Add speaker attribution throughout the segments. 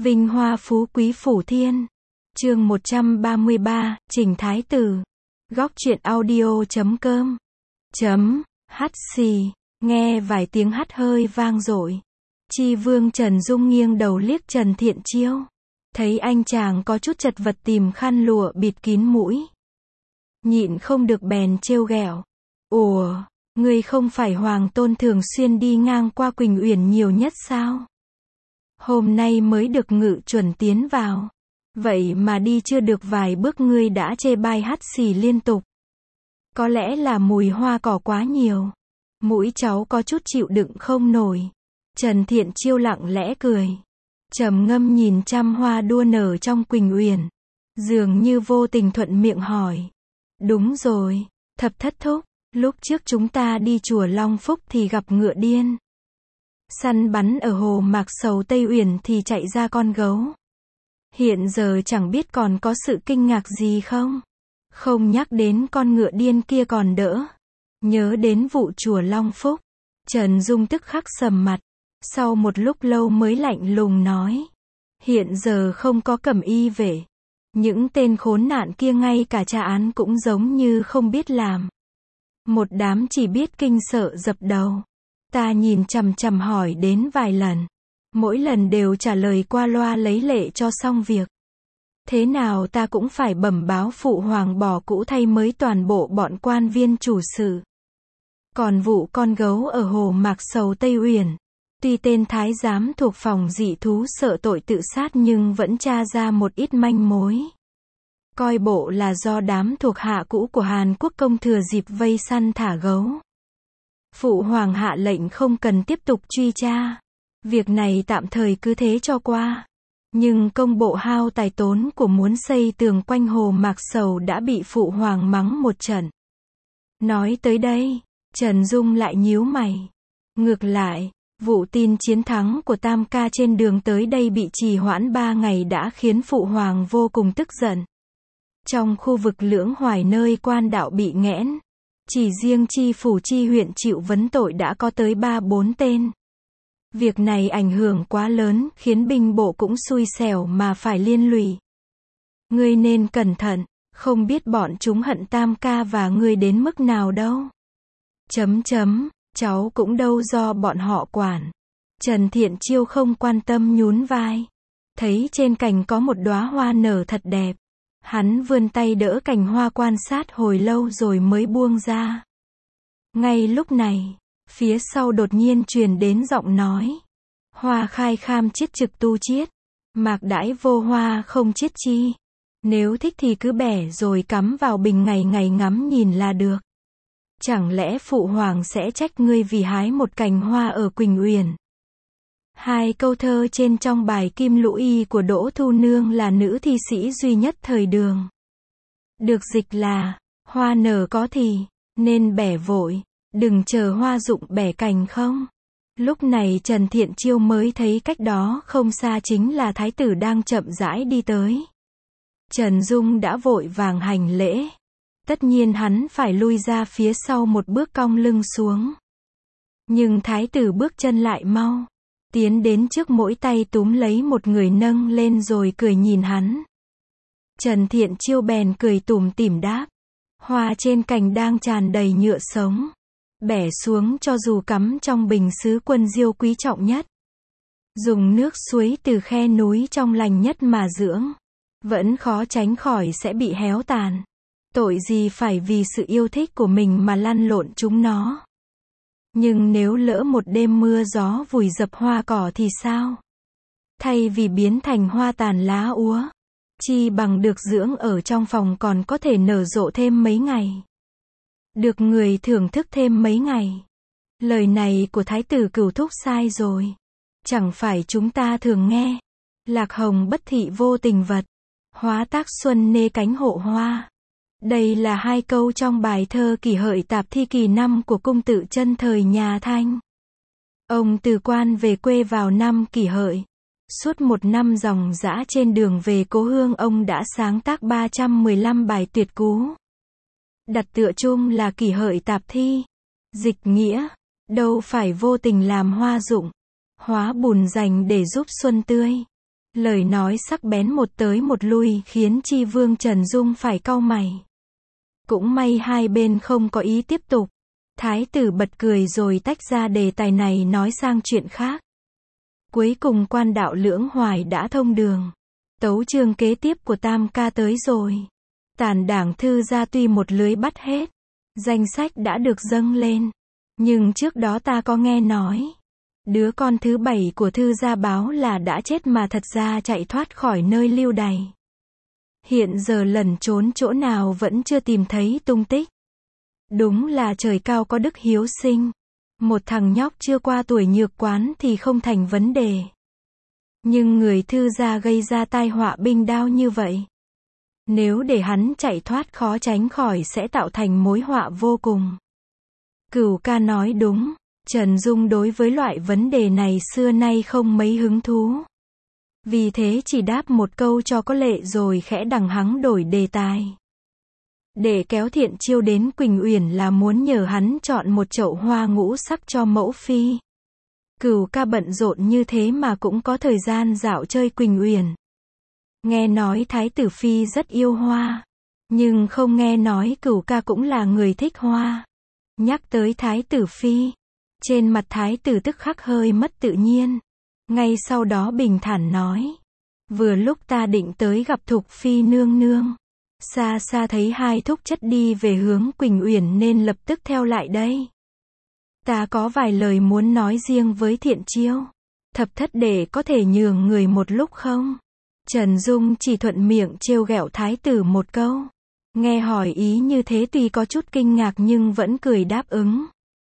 Speaker 1: Vinh hoa phú quý phủ thiên. Chương 133, Trình Thái Tử. Góc truyện audio.com. Hắt xì. Nghe vài tiếng hắt hơi vang dội. Tri Vương Trần Dung nghiêng đầu liếc Trần Thiện Chiêu. Thấy anh chàng có chút chật vật tìm khăn lụa bịt kín mũi. Nhịn không được bèn trêu ghẹo. Ủa, ngươi không phải hoàng tôn thường xuyên đi ngang qua Quỳnh Uyển nhiều nhất sao? Hôm nay mới được ngự chuẩn tiến vào. Vậy mà đi chưa được vài bước ngươi đã chê bai hắt xì liên tục. Có lẽ là mùi hoa cỏ quá nhiều. Mũi cháu có chút chịu đựng không nổi. Trần Thiện Chiêu lặng lẽ cười. Trầm ngâm nhìn trăm hoa đua nở trong Quỳnh Uyển. Dường như vô tình thuận miệng hỏi. Đúng rồi, Thập Thất Thúc, lúc trước chúng ta đi chùa Long Phúc thì gặp ngựa điên. Săn bắn ở hồ Mạc Sầu Tây Uyển thì chạy ra con gấu. Hiện giờ chẳng biết còn có sự kinh ngạc gì không? Không nhắc đến con ngựa điên kia còn đỡ. Nhớ đến vụ chùa Long Phúc. Trần Dung tức khắc sầm mặt. Sau một lúc lâu mới lạnh lùng nói. Hiện giờ không có cẩm y vệ. Những tên khốn nạn kia ngay cả tra án cũng giống như không biết làm. Một đám chỉ biết kinh sợ dập đầu. Ta nhìn chằm chằm hỏi đến vài lần. Mỗi lần đều trả lời qua loa lấy lệ cho xong việc. Thế nào ta cũng phải bẩm báo phụ hoàng bỏ cũ thay mới toàn bộ bọn quan viên chủ sự. Còn vụ con gấu ở hồ Mạc Sầu Tây Uyển. Tuy tên thái giám thuộc phòng dị thú sợ tội tự sát nhưng vẫn tra ra một ít manh mối. Coi bộ là do đám thuộc hạ cũ của Hàn Quốc công thừa dịp vây săn thả gấu. Phụ hoàng hạ lệnh không cần tiếp tục truy tra. Việc này tạm thời cứ thế cho qua. Nhưng công bộ hao tài tốn của muốn xây tường quanh hồ Mạc Sầu đã bị phụ hoàng mắng một trận. Nói tới đây, Trần Dung lại nhíu mày. Ngược lại, vụ tin chiến thắng của Tam Ca trên đường tới đây bị trì hoãn 3 ngày đã khiến phụ hoàng vô cùng tức giận. Trong khu vực Lưỡng Hoài nơi quan đạo bị nghẽn, chỉ riêng chi phủ chi huyện chịu vấn tội đã có tới 3-4 tên. Việc này ảnh hưởng quá lớn, khiến binh bộ cũng xui xẻo mà phải liên lụy. Ngươi nên cẩn thận, không biết bọn chúng hận Tam Ca và ngươi đến mức nào đâu. Cháu cũng đâu do bọn họ quản. Trần Thiện Chiêu không quan tâm nhún vai. Thấy trên cành có một đóa hoa nở thật đẹp. Hắn vươn tay đỡ cành hoa quan sát hồi lâu rồi mới buông ra. Ngay lúc này, phía sau đột nhiên truyền đến giọng nói. Hoa khai kham chiết trực tu chiết. Mạc đãi vô hoa không chiết chi. Nếu thích thì cứ bẻ rồi cắm vào bình ngày ngày ngắm nhìn là được. Chẳng lẽ phụ hoàng sẽ trách ngươi vì hái một cành hoa ở Quỳnh Uyển? Hai câu thơ trên trong bài Kim Lũ Y của Đỗ Thu Nương là nữ thi sĩ duy nhất thời Đường. Được dịch là, hoa nở có thì, nên bẻ vội, đừng chờ hoa rụng bẻ cành không? Lúc này Trần Thiện Chiêu mới thấy cách đó không xa chính là thái tử đang chậm rãi đi tới. Trần Dung đã vội vàng hành lễ. Tất nhiên hắn phải lui ra phía sau một bước cong lưng xuống. Nhưng thái tử bước chân lại mau. Tiến đến trước mỗi tay túm lấy một người nâng lên rồi cười nhìn hắn. Trần Thiện Chiêu bèn cười tủm tỉm đáp. Hoa trên cành đang tràn đầy nhựa sống. Bẻ xuống cho dù cắm trong bình sứ quân diêu quý trọng nhất. Dùng nước suối từ khe núi trong lành nhất mà dưỡng. Vẫn khó tránh khỏi sẽ bị héo tàn. Tội gì phải vì sự yêu thích của mình mà lăn lộn chúng nó. Nhưng nếu lỡ một đêm mưa gió vùi dập hoa cỏ thì sao? Thay vì biến thành hoa tàn lá úa, chi bằng được dưỡng ở trong phòng còn có thể nở rộ thêm mấy ngày. Được người thưởng thức thêm mấy ngày. Lời này của Thái tử Cửu Thúc sai rồi. Chẳng phải chúng ta thường nghe. Lạc hồng bất thị vô tình vật. Hóa tác xuân nê cánh hộ hoa. Đây là hai câu trong bài thơ Kỷ Hợi Tạp Thi kỳ 5 của cung tự chân thời nhà Thanh. Ông từ quan về quê vào năm Kỷ Hợi. Suốt một năm ròng rã trên đường về cố hương ông đã sáng tác 315 bài tuyệt cú. Đặt tựa chung là Kỷ Hợi Tạp Thi. Dịch nghĩa, đâu phải vô tình làm hoa rụng, hóa bùn dành để giúp xuân tươi. Lời nói sắc bén một tới một lui khiến Chi Vương Trần Dung phải cau mày. Cũng may hai bên không có ý tiếp tục. Thái tử bật cười rồi tách ra đề tài này nói sang chuyện khác. Cuối cùng quan đạo lưỡng hoài đã thông đường. Tấu chương kế tiếp của Tam ca tới rồi. Tàn đảng thư gia tuy một lưới bắt hết. Danh sách đã được dâng lên. Nhưng trước đó ta có nghe nói. Đứa con thứ 7 của thư gia báo là đã chết mà thật ra chạy thoát khỏi nơi lưu đày. Hiện giờ lẩn trốn chỗ nào vẫn chưa tìm thấy tung tích. Đúng là trời cao có đức hiếu sinh. Một thằng nhóc chưa qua tuổi nhược quán thì không thành vấn đề. Nhưng người thư gia gây ra tai họa binh đao như vậy. Nếu để hắn chạy thoát khó tránh khỏi sẽ tạo thành mối họa vô cùng. Cửu ca nói đúng. Trần Dung đối với loại vấn đề này xưa nay không mấy hứng thú. Vì thế chỉ đáp một câu cho có lệ rồi khẽ đằng hắng đổi đề tài. Để kéo Thiện Chiêu đến Quỳnh Uyển là muốn nhờ hắn chọn một chậu hoa ngũ sắc cho mẫu phi. Cửu ca bận rộn như thế mà cũng có thời gian dạo chơi Quỳnh Uyển. Nghe nói Thái tử phi rất yêu hoa. Nhưng không nghe nói Cửu ca cũng là người thích hoa. Nhắc tới Thái tử phi. Trên mặt Thái tử tức khắc hơi mất tự nhiên. Ngay sau đó bình thản nói. Vừa lúc ta định tới gặp Thục phi nương nương. Xa xa thấy hai thúc chất đi về hướng Quỳnh Uyển nên lập tức theo lại đây. Ta có vài lời muốn nói riêng với Thiện Chiêu. Thập thất để có thể nhường người một lúc không? Trần Dung chỉ thuận miệng trêu ghẹo Thái tử một câu. Nghe hỏi ý như thế tuy có chút kinh ngạc nhưng vẫn cười đáp ứng.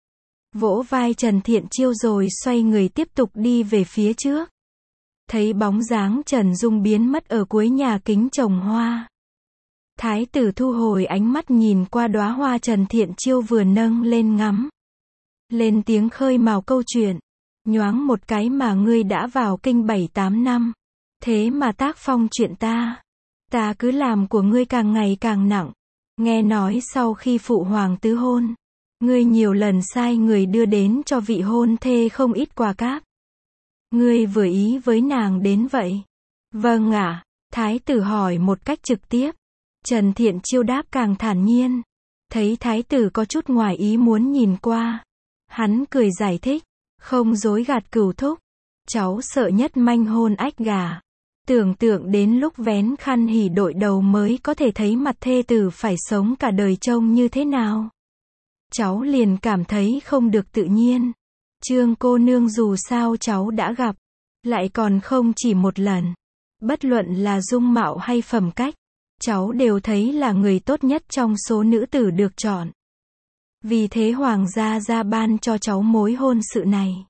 Speaker 1: Vỗ vai Trần Thiện Chiêu rồi xoay người tiếp tục đi về phía trước. Thấy bóng dáng Trần Dung biến mất ở cuối nhà kính trồng hoa. Thái tử thu hồi ánh mắt nhìn qua đóa hoa Trần Thiện Chiêu vừa nâng lên ngắm. Lên tiếng khơi mào câu chuyện. Nhoáng một cái mà ngươi đã vào kinh 7-8 năm. Thế mà tác phong chuyện ta. Ta cứ làm của ngươi càng ngày càng nặng. Nghe nói sau khi phụ hoàng tứ hôn. Ngươi nhiều lần sai người đưa đến cho vị hôn thê không ít quà cáp. Ngươi vừa ý với nàng đến vậy. Vâng ạ. Thái tử hỏi một cách trực tiếp. Trần Thiện Chiêu đáp càng thản nhiên. Thấy thái tử có chút ngoài ý muốn nhìn qua. Hắn cười giải thích. Không dối gạt Cửu thúc. Cháu sợ nhất manh hôn ách gà. Tưởng tượng đến lúc vén khăn hỉ đội đầu mới có thể thấy mặt thê tử phải sống cả đời trông như thế nào. Cháu liền cảm thấy không được tự nhiên. Trương cô nương dù sao cháu đã gặp. Lại còn không chỉ một lần. Bất luận là dung mạo hay phẩm cách. Cháu đều thấy là người tốt nhất trong số nữ tử được chọn. Vì thế hoàng gia ra ban cho cháu mối hôn sự này.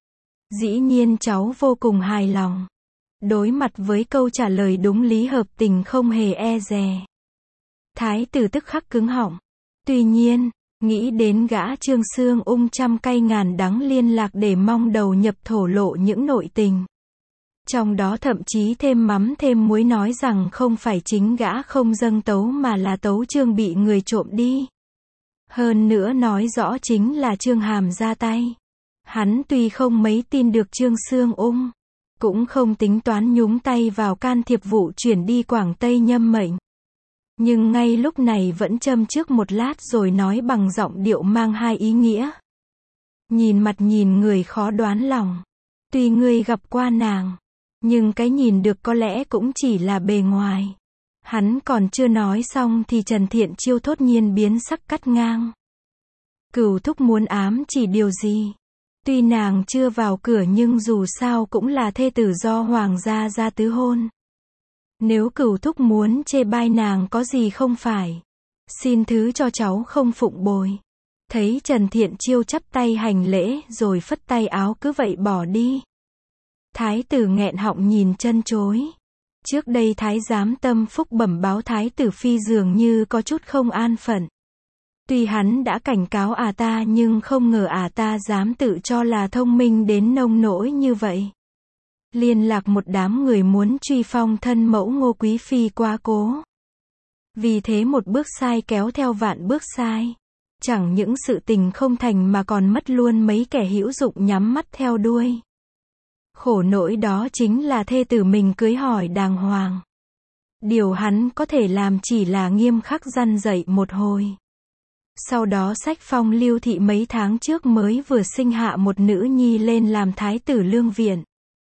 Speaker 1: Dĩ nhiên cháu vô cùng hài lòng. Đối mặt với câu trả lời đúng lý hợp tình không hề e dè. Thái tử tức khắc cứng họng. Tuy nhiên, nghĩ đến gã Trương Xương Ung trăm cay ngàn đắng liên lạc để mong đầu nhập thổ lộ những nội tình. Trong đó thậm chí thêm mắm thêm muối nói rằng không phải chính gã không dâng tấu mà là tấu chương bị người trộm đi. Hơn nữa nói rõ chính là Trương Hàm ra tay. Hắn tuy không mấy tin được Trương Xương Ung, cũng không tính toán nhúng tay vào can thiệp vụ chuyển đi Quảng Tây nhâm mệnh. Nhưng ngay lúc này vẫn châm trước một lát rồi nói bằng giọng điệu mang hai ý nghĩa. Nhìn mặt nhìn người khó đoán lòng. Tuy ngươi gặp qua nàng, nhưng cái nhìn được có lẽ cũng chỉ là bề ngoài. Hắn còn chưa nói xong thì Trần Thiện Chiêu thốt nhiên biến sắc cắt ngang. Cửu thúc muốn ám chỉ điều gì? Tuy nàng chưa vào cửa nhưng dù sao cũng là thê tử do hoàng gia ra tứ hôn. Nếu Cửu thúc muốn chê bai nàng có gì không phải. Xin thứ cho cháu không phụng bồi. Thấy Trần Thiện Chiêu chắp tay hành lễ rồi phất tay áo cứ vậy bỏ đi. Thái tử nghẹn họng nhìn chân chối. Trước đây thái giám Tâm Phúc bẩm báo thái tử phi dường như có chút không an phận. Tuy hắn đã cảnh cáo ta nhưng không ngờ ta dám tự cho là thông minh đến nông nỗi như vậy. Liên lạc một đám người muốn truy phong thân mẫu Ngô Quý Phi quá cố. Vì thế một bước sai kéo theo vạn bước sai. Chẳng những sự tình không thành mà còn mất luôn mấy kẻ hữu dụng nhắm mắt theo đuôi. Khổ nỗi đó chính là thê tử mình cưới hỏi đàng hoàng. Điều hắn có thể làm chỉ là nghiêm khắc răn dạy một hồi. Sau đó xách phong Lưu Thị mấy tháng trước mới vừa sinh hạ một nữ nhi lên làm thái tử lương viện.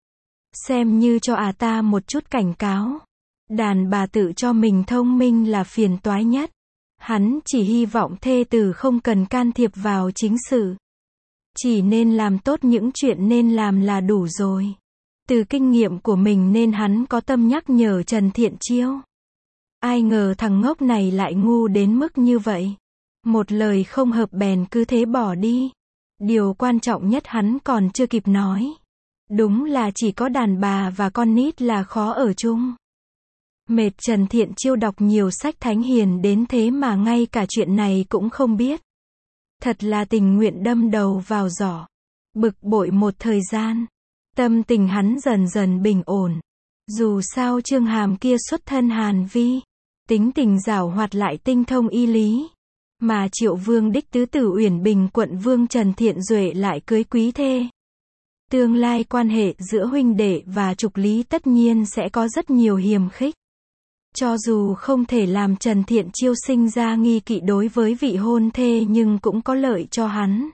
Speaker 1: Xem như cho ta một chút cảnh cáo. Đàn bà tự cho mình thông minh là phiền toái nhất. Hắn chỉ hy vọng thê tử không cần can thiệp vào chính sự. Chỉ nên làm tốt những chuyện nên làm là đủ rồi. Từ kinh nghiệm của mình nên hắn có tâm nhắc nhở Trần Thiện Chiêu. Ai ngờ thằng ngốc này lại ngu đến mức như vậy. Một lời không hợp bèn cứ thế bỏ đi. Điều quan trọng nhất hắn còn chưa kịp nói. Đúng là chỉ có đàn bà và con nít là khó ở chung. Mệt Trần Thiện Chiêu đọc nhiều sách thánh hiền đến thế mà ngay cả chuyện này cũng không biết. Thật là tình nguyện đâm đầu vào giỏ. Bực bội một thời gian. Tâm tình hắn dần dần bình ổn. Dù sao Trương Hàm kia xuất thân Hàn Vi. Tính tình giảo hoạt lại tinh thông y lý. Mà Triệu Vương đích tứ tử Uyển Bình quận vương Trần Thiện Duệ lại cưới quý thê. Tương lai quan hệ giữa huynh đệ và Trục Lý tất nhiên sẽ có rất nhiều hiềm khích. Cho dù không thể làm Trần Thiện Chiêu sinh ra nghi kỵ đối với vị hôn thê nhưng cũng có lợi cho hắn.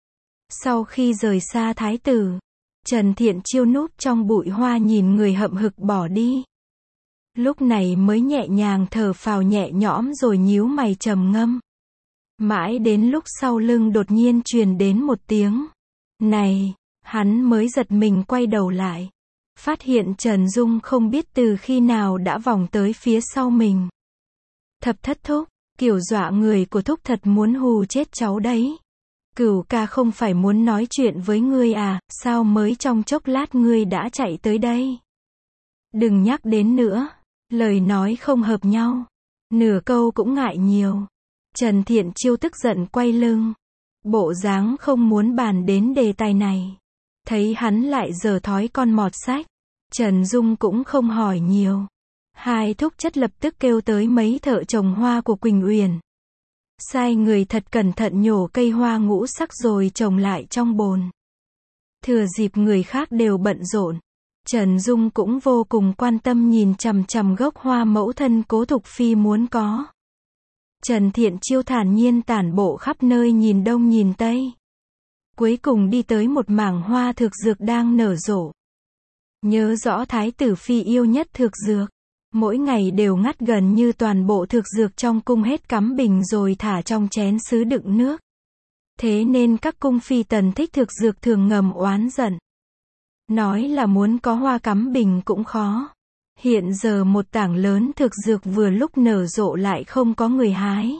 Speaker 1: Sau khi rời xa thái tử, Trần Thiện Chiêu núp trong bụi hoa nhìn người hậm hực bỏ đi. Lúc này mới nhẹ nhàng thở phào nhẹ nhõm rồi nhíu mày trầm ngâm. Mãi đến lúc sau lưng đột nhiên truyền đến một tiếng. Này, hắn mới giật mình quay đầu lại. Phát hiện Trần Dung không biết từ khi nào đã vòng tới phía sau mình. Thập thất thúc, kiểu dọa người của thúc thật muốn hù chết cháu đấy. Cửu ca không phải muốn nói chuyện với ngươi à, sao mới trong chốc lát ngươi đã chạy tới đây. Đừng nhắc đến nữa, lời nói không hợp nhau. Nửa câu cũng ngại nhiều. Trần Thiện Chiêu tức giận quay lưng. Bộ dáng không muốn bàn đến đề tài này. Thấy hắn lại giở thói con mọt sách. Trần Dung cũng không hỏi nhiều. Hai thúc chất lập tức kêu tới mấy thợ trồng hoa của Quỳnh Uyển. Sai người thật cẩn thận nhổ cây hoa ngũ sắc rồi trồng lại trong bồn. Thừa dịp người khác đều bận rộn. Trần Dung cũng vô cùng quan tâm nhìn chằm chằm gốc hoa mẫu thân Cố Thục Phi muốn có. Trần Thiện Chiêu thản nhiên tản bộ khắp nơi nhìn đông nhìn tây. Cuối cùng đi tới một mảng hoa thực dược đang nở rộ. Nhớ rõ thái tử phi yêu nhất thực dược. Mỗi ngày đều ngắt gần như toàn bộ thực dược trong cung hết cắm bình rồi thả trong chén sứ đựng nước. Thế nên các cung phi tần thích thực dược thường ngầm oán giận. Nói là muốn có hoa cắm bình cũng khó. Hiện giờ một tảng lớn thực dược vừa lúc nở rộ lại không có người hái.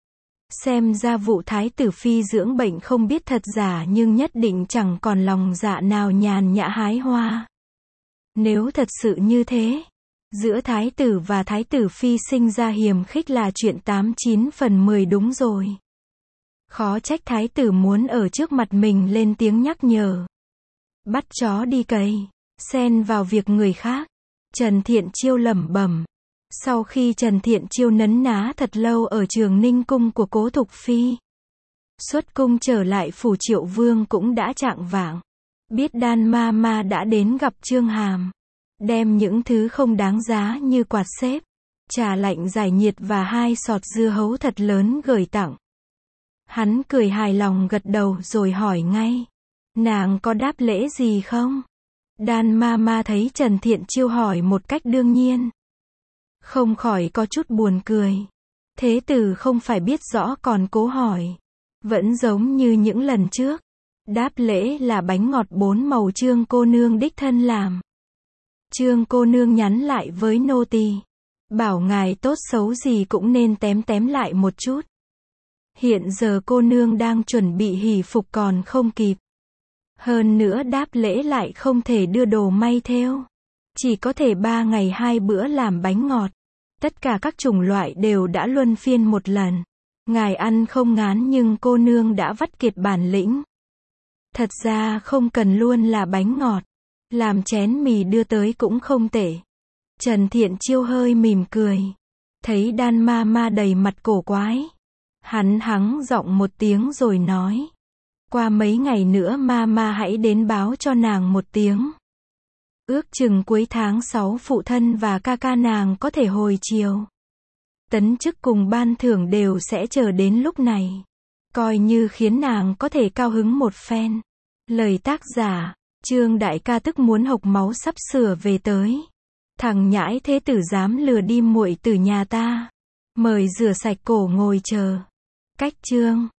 Speaker 1: Xem ra vụ thái tử phi dưỡng bệnh không biết thật giả nhưng nhất định chẳng còn lòng dạ nào nhàn nhã hái hoa. Nếu thật sự như thế, giữa thái tử và thái tử phi sinh ra hiềm khích là chuyện 89 phần 10 đúng rồi. Khó trách thái tử muốn ở trước mặt mình lên tiếng nhắc nhở. Bắt chó đi cày, xen vào việc người khác. Trần Thiện Chiêu lẩm bẩm. Sau khi Trần Thiện Chiêu nấn ná thật lâu ở Trường Ninh cung của Cố Thục Phi, xuất cung trở lại phủ Triệu Vương cũng đã chạng vạng. Biết Đan ma ma đã đến gặp Trương Hàm, đem những thứ không đáng giá như quạt xếp, trà lạnh giải nhiệt và 2 sọt dưa hấu thật lớn gửi tặng. Hắn cười hài lòng gật đầu rồi hỏi ngay. Nàng có đáp lễ gì không? Đan ma ma thấy Trần Thiện Chiêu hỏi một cách đương nhiên. Không khỏi có chút buồn cười. Thế tử không phải biết rõ còn cố hỏi. Vẫn giống như những lần trước. Đáp lễ là bánh ngọt 4 màu Trương cô nương đích thân làm. Trương cô nương nhắn lại với nô tỳ, bảo ngài tốt xấu gì cũng nên tém lại một chút. Hiện giờ cô nương đang chuẩn bị hỷ phục còn không kịp. Hơn nữa đáp lễ lại không thể đưa đồ may theo. Chỉ có thể 3 ngày 2 bữa làm bánh ngọt. Tất cả các chủng loại đều đã luân phiên một lần. Ngài ăn không ngán nhưng cô nương đã vắt kiệt bản lĩnh. Thật ra không cần luôn là bánh ngọt. Làm chén mì đưa tới cũng không tệ. Trần Thiện Chiêu hơi mỉm cười. Thấy Đan ma ma đầy mặt cổ quái. Hắn hắng giọng một tiếng rồi nói. Qua mấy ngày nữa ma ma hãy đến báo cho nàng một tiếng. Ước chừng cuối tháng 6 phụ thân và ca ca nàng có thể hồi chiều. Tấn chức cùng ban thưởng đều sẽ chờ đến lúc này. Coi như khiến nàng có thể cao hứng một phen. Lời tác giả, Trương đại ca tức muốn hộc máu sắp sửa về tới. Thằng nhãi thế tử dám lừa đi muội từ nhà ta. Mời rửa sạch cổ ngồi chờ. Cách chương